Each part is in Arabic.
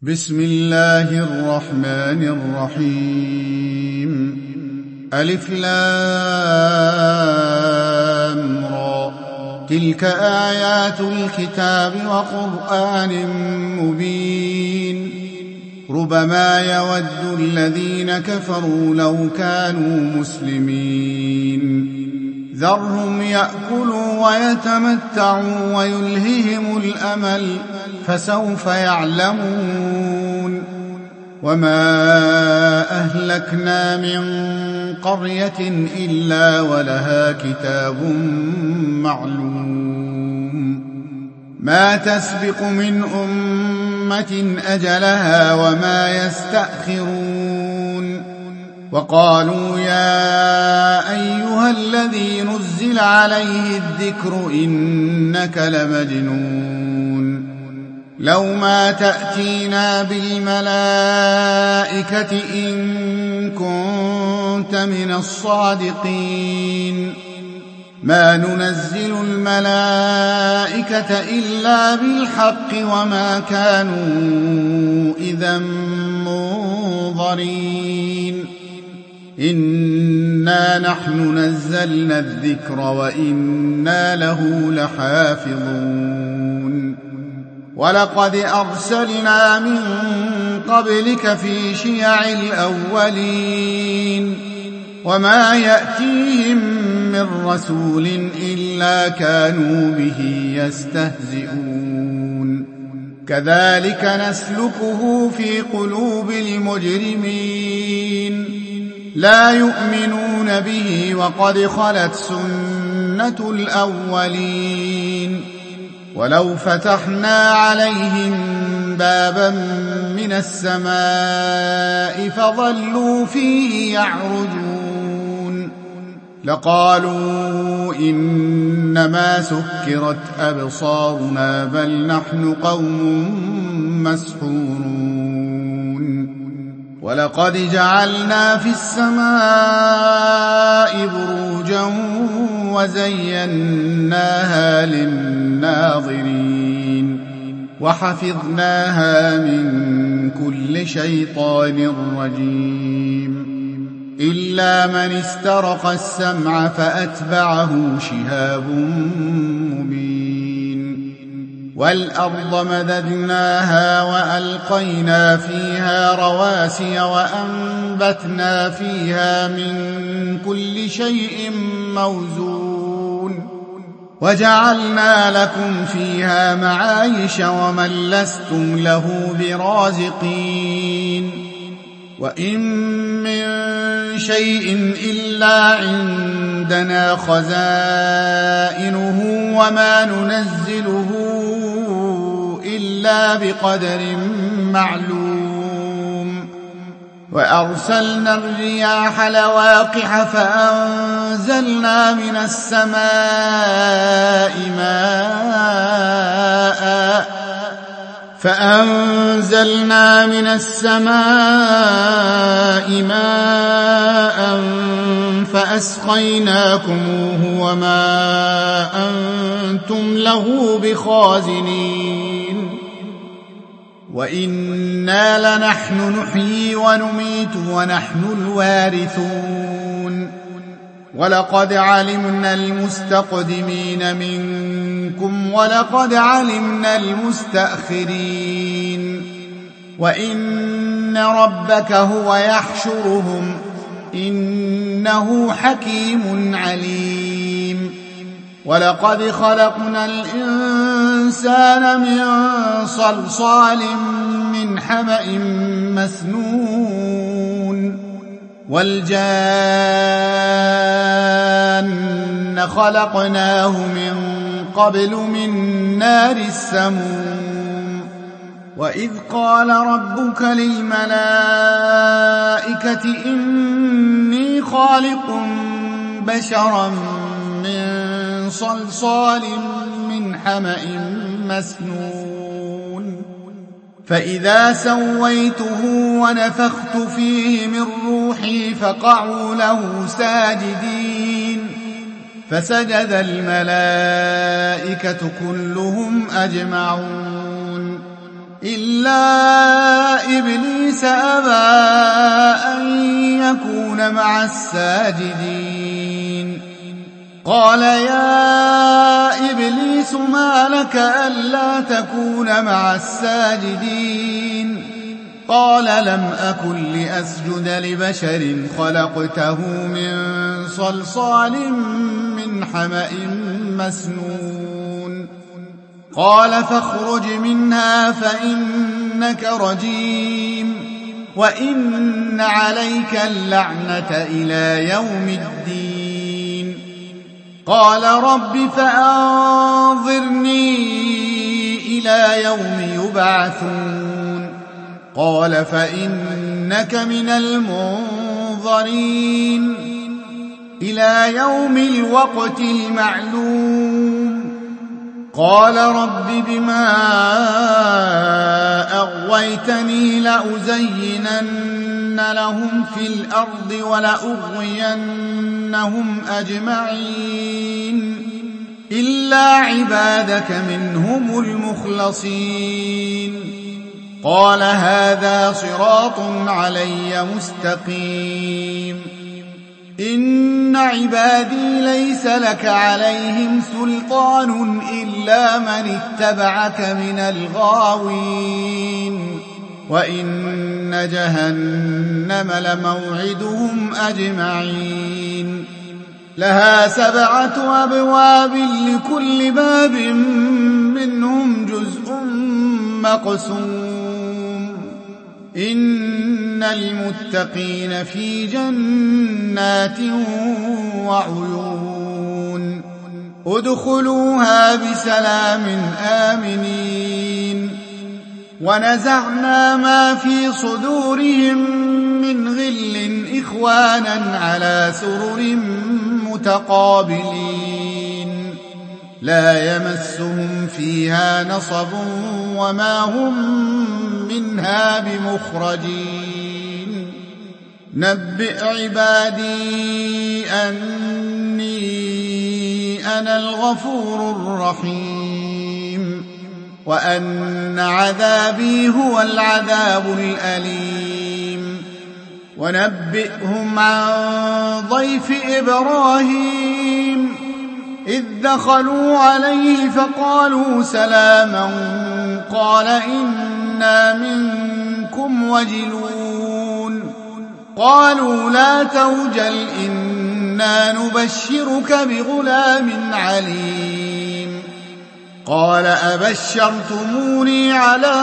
بسم الله الرحمن الرحيم. ألف لام را، تلك آيات الكتاب وقرآن مبين. ربما يود الذين كفروا لو كانوا مسلمين. ذرهم يأكلوا ويتمتعوا ويلههم الأمل، فسوف يعلمون. وما أهلكنا من قرية إلا ولها كتاب معلوم، ما تسبق من أمة أجلها وما يستأخرون. وقالوا يا أيها الذي نزل عليه الذكر إنك لمجنون، لو ما تأتينا بالملائكة إن كنت من الصادقين. ما ننزل الملائكة إلا بالحق وما كانوا إذا منظرين. إنا نحن نزلنا الذكر وإنا له لحافظون. ولقد أرسلنا من قبلك في شيع الأولين، وما يأتيهم من رسول إلا كانوا به يستهزئون. كذلك نسلكه في قلوب المجرمين، لا يؤمنون به وقد خلت سنة الأولين. ولو فتحنا عليهم بابا من السماء فظلوا فيه يعرجون لقالوا إنما سكرت أبصارنا بل نحن قوم مسحورون. ولقد جعلنا في السماء بروجا وزيناها للناظرين وحفظناها من كل شيطان رجيم، إلا من استرق السمع فأتبعه شهاب مبين. والأرض مددناها وألقينا فيها رواسي وأنبتنا فيها من كل شيء موزون، وجعلنا لكم فيها معايش ومن لستم له برازقين. وإن من شيء إلا عندنا خزائنه وما ننزله إلا بقدر معلوم. وأرسلنا الرياح لواقح فأنزلنا من السماء ماء فأسقيناكموه وما أنتم له بخازنين. وإنا لنحن نحيي ونميت ونحن الوارثون. ولقد علمنا المستقدمين منكم ولقد علمنا المستأخرين. وإن ربك هو يحشرهم إنه حكيم عليم. ولقد خلقنا الإنسان من صلصال من حمأ مسنون. والجان خلقناه من قبل من نار السموم. وإذ قال ربك للملائكة إني خالق بشرا من صلصال من حمأ مسنون. فإذا سويته ونفخت فيه من روحي فقعوا له ساجدين. فسجد الملائكة كلهم أجمعون إلا إبليس أبى أن يكون مع الساجدين قال يا إبليس ما لك ألا تكون مع الساجدين قال لم أكن لأسجد لبشر خلقته من صلصال من حمأ مسنون قال فاخرج منها فإنك رجيم وإن عليك اللعنة إلى يوم الدين قال رب فأنظرني إلى يوم يبعثون قال فإنك من المنظرين إلى يوم الوقت المعلوم قال رب بما أغويتني لأزينن لهم في الأرض ولأغوينهم أجمعين إلا عبادك منهم المخلصين قال هذا صراط علي مستقيم إن عبادي ليس لك عليهم سلطان إلا من اتبعك من الغاوين وإن جهنم لموعدهم أجمعين لها 7 أبواب لكل باب منهم جزء مقسوم إن المتقين في جنات وعيون ادخلوها بسلام آمنين ونزعنا ما في صدورهم من غل إخوانا على سرر متقابلين لا يمسهم فيها نصب وما هم منها بمخرجين نبئ عبادي أني أنا الغفور الرحيم وأن عذابي هو العذاب الأليم ونبئهم عن ضيف إبراهيم إذ دخلوا عليه فقالوا سلاما قال إنا منكم وجلون قالوا لا توجل إنا نبشرك بغلام عليم قال أبشرتموني على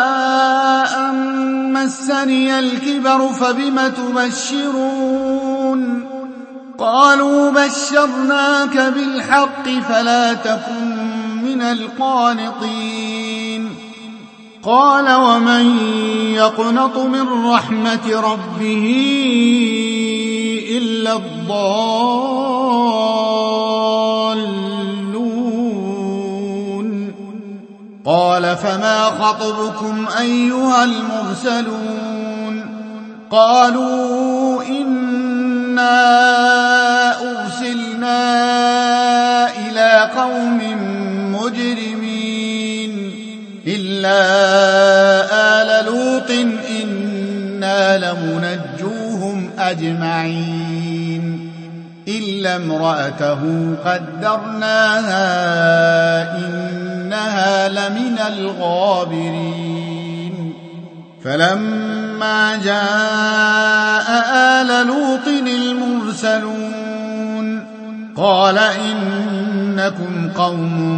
أن مسني الكبر فبم تبشرون قالوا بشرناك بالحق فلا تكن من القانطين قال ومن يقنط من رحمة ربه إلا الضالون قال فما خطبكم أيها المرسلون قالوا إنا أرسلنا إلى قوم مجرمين إلا آل لوط إنا لمنجوهم أجمعين إلا امرأته قدرناها إنها لمن الغابرين فلما جاء آل لوط المرسلون قال إنكم قوم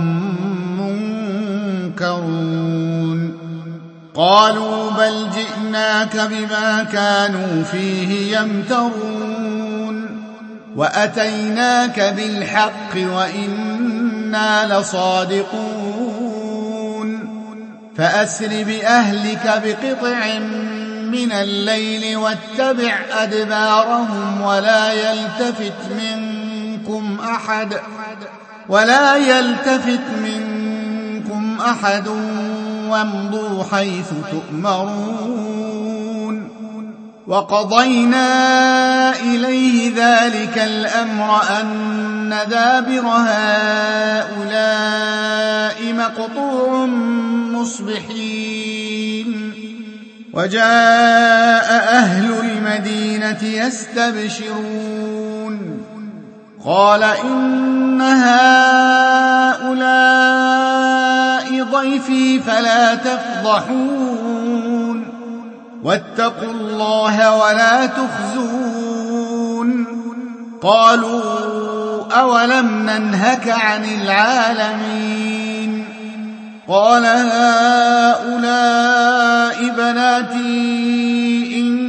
منكرون قالوا بل جئناك بما كانوا فيه يمترون وأتيناك بالحق وإنا لصادقون فأسر بأهلك بقطع من الليل واتبع أدبارهم ولا يلتفت منكم أحد وامضوا حيث تؤمرون وقضينا إليه ذلك الأمر أن دابر هؤلاء مقطوع مصبحين وجاء أهل المدينة يستبشرون قال إن هؤلاء ضيفي فلا تفضحون واتقوا الله ولا تخزون قالوا أولم ننهك عن العالمين قال هؤلاء بناتي إن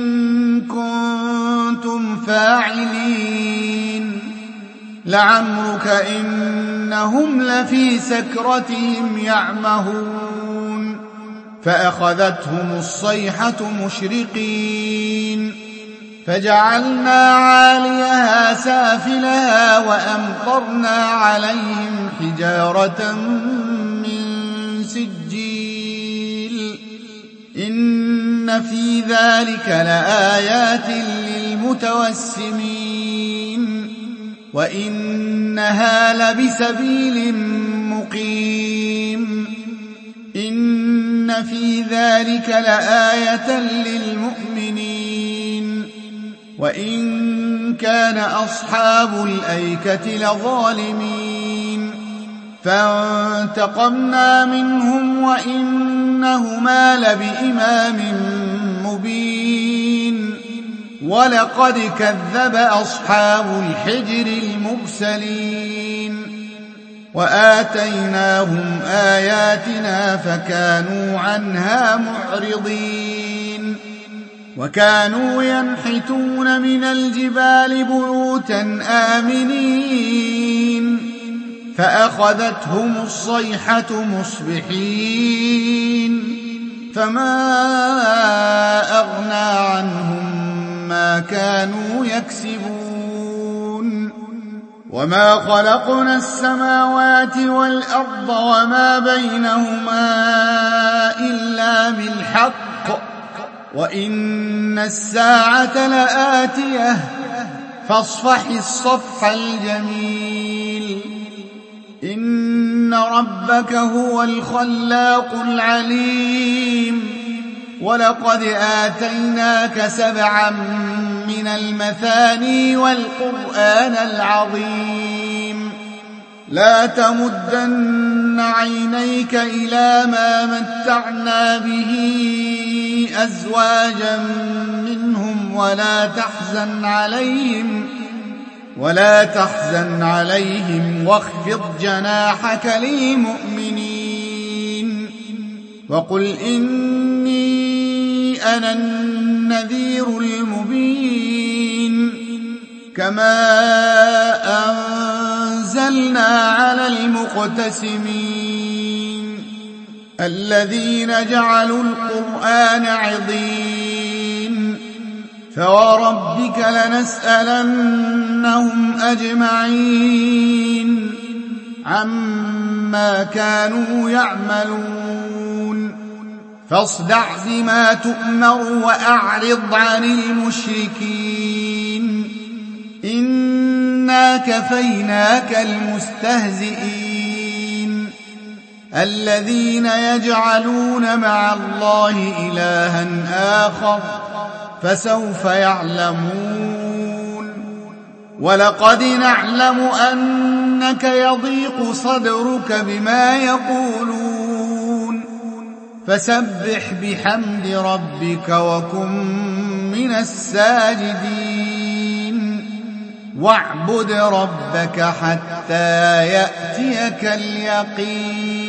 كنتم فاعلين لعمرك إنهم لفي سكرتهم يعمهون فأخذتهم الصيحة مشرقين فجعلنا عاليها سافلها وأمطرنا عليهم حجارة من سجيل إن في ذلك لآيات للمتوسمين وإنها لبسبيل مقيم إن في ذلك لآية للمؤمنين وإن كان أصحاب الأيكة لظالمين فانتقمنا منهم وإنهما لبإمام مبين ولقد كذب أصحاب الحجر المرسلين وآتيناهم آياتنا فكانوا عنها معرضين وكانوا ينحتون من الجبال بيوتا آمنين فأخذتهم الصيحة مصبحين فما أغنى عنهم ما كانوا يكسبون وما خلقنا السماوات والأرض وما بينهما إلا بالحق وإن الساعة لآتية فاصفح الصفح الجميل إن ربك هو الخلاق العليم ولقد آتيناك 7 من المثاني والقرآن العظيم لا تمدن عينيك إلى ما متعنا به أزواجا منهم ولا تحزن عليهم واخفض جناحك للمؤمنين وقل إني أنا النذير المبين كما أنزلنا على المقتسمين الذين جعلوا القرآن عضين فوربك لنسألنهم أجمعين عما كانوا يعملون فاصدع بما تؤمر وأعرض عن المشركين إنا كفيناك المستهزئين الذين يجعلون مع الله إلها آخر فسوف يعلمون ولقد نعلم أنك يضيق صدرك بما يقولون فسبح بحمد ربك وكن من الساجدين واعبد ربك حتى يأتيك اليقين